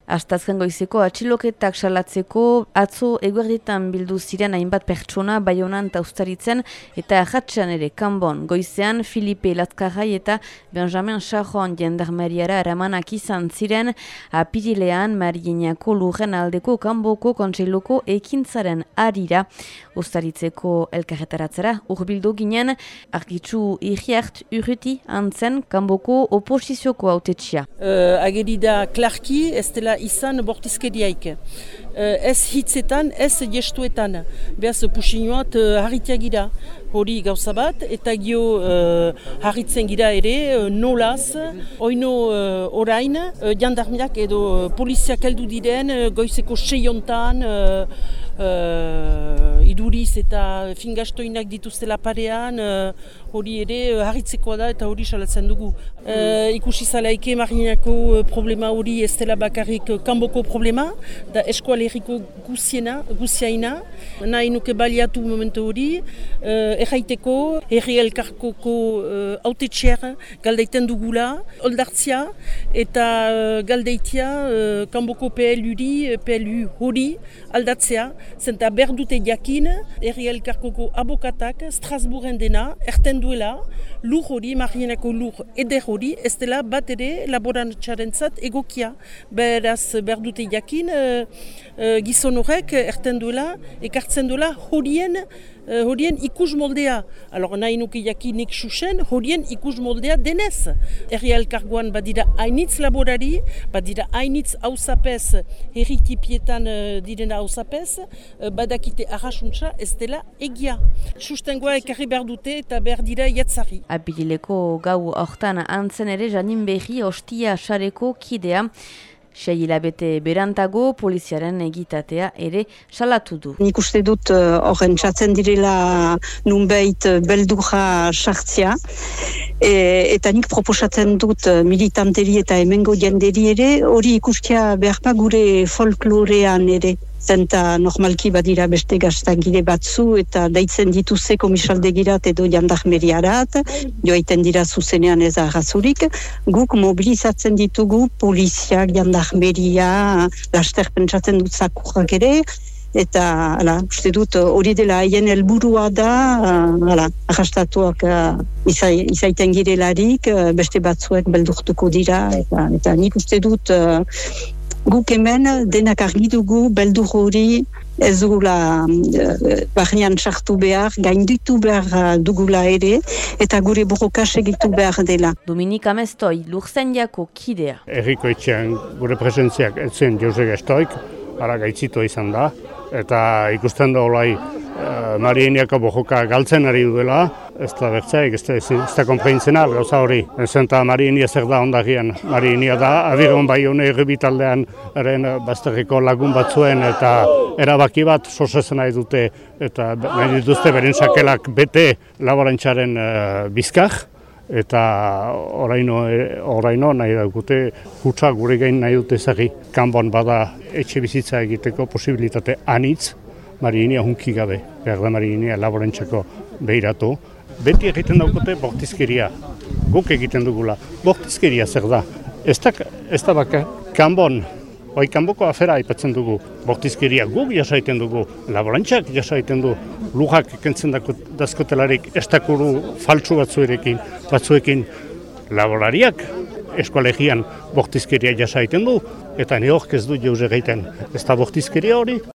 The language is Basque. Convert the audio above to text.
Astazken goizeko atxiloketak salatzeko atzo eguerditan bildu ziren hainbat pertsona Baionan eta Uztaritzen eta Ajatxean ere Kanbon. Goizean Filipe Lazkarrai eta Benjamin Charron jendarmeriara eramanak izan ziren apirilean Mariñako lurren aldeko Kanboko kontseiluko ekintzaren arira. Uztaritzeko elkarretaratzera urbildu ginen Argitxu Iriart Urruti antzen Kanboko oposizioko hautetxia. Agerida klarki ez dela izan bortizkeriaik. Ez hitzetan, ez gestuetan. Beaz puxinoat harritia gira. Hori gauza bat, eta gio harritzen gira ere, nolaz, oino orain, jandarmiak edo poliziak heldu diren, goizeko seiontan, iduriz eta fingastoinak dituztela parean, hori ere harritzekoa da eta hori salatzen dugu. Ikusi zalaike Mariñako problema hori ez dela bakarrik Kanboko problema, da eskualeriko guziaina, nahi nuke baliatu momentu hori, erraiteko, herri elkarkoko autetxear galdeiten dugula, oldartzia eta galdeitia Kanboko PLU hori aldatzea, zenta berdute jakin, herri elkarkoko abokatak Strasbourgen dena, erten duela, lur hori, Mariñako lur eder hori, ez dela bat ere laborantzarentzat egokia. Beraz berdute jakin, gizon horrek erten duela, ekartzen duela horien ikus moldea. Alors nahi nuke jakinik susen, horien ikus moldea denez. Herri elkargoan badira hainitz laborari, badira hainitz hausapez, herri tipietan direna hausapez, badakite arrasuntza ez dela egia. Sustengoa ekarri behar dute eta behar dira jatzari. Apirileko gau hortan antzen ere Janin Berri Ostia Sareko kidea. 6 hilabete berantago poliziaren egitatea ere salatu du. Nik uste dut horren txatzen direla nunbait beldurra sartzia. Eta nik proposatzen dut militanteri eta hemengo jenderi ere hori ikustia beharpa gure folklorean ere. Zenta normalki badira beste gaztangile batzu eta deitzen dituzte komisaldegirat edo jandarmeriarat, joaiten dira zuzenean ez arrazurik. Guk mobilizatzen ditugu poliziak, jandarmeria, laster pentsatzen dut zakurrak ere, eta uste dut hori dela haien helburua da, arrastatuak izaiten girelarik, beste batzuek beldurtuko dira, eta nik uste dut guk hemen denak argi dugu beldur hori ez dugula barnean sartu behar, gainditu behar dugula ere, eta gure borroka segitu behar dela. Dominik Amestoi, Lurzendiako kidea. Herriko etxean gure presentziak etzen Jose Gestoik, ara gaitzitu izan da, eta ikusten da olai Mariñako borroka galtzen ari duela, ez da bertzaik, ez da konpreintzena, gauza hori. Zenta Mariña zer da ondagian. Mariña da, Abiron Baione errebitaldean eren bazterriko lagun batzuen eta erabaki bat sosezen nahi dute eta nahi dituzte beren sakelak bete laborantzaren bizkar. Eta oraino nahi daukute hutsa gure gain nahi dute zagi. Kanbon bada etxe bizitza egiteko posibilitate anitz, Mariña hunki gabe, behar da Mariña laborantzako behiratu. Beti egiten daukute bortizkeria, guk egiten dugula. Bortizkeria zer da? Ez da baka, Kanbon, Kanboko afera aipatzen dugu. Bortizkeria guk jasaiten dugu, laborantzak jasaiten du, lujak kentzen dazkotelarik estakuru faltsu batzuekin laborariak eskualegian bortizkeria jasaiten du, eta ne hork ez du jauze gaiten. Ez da bortizkeria hori?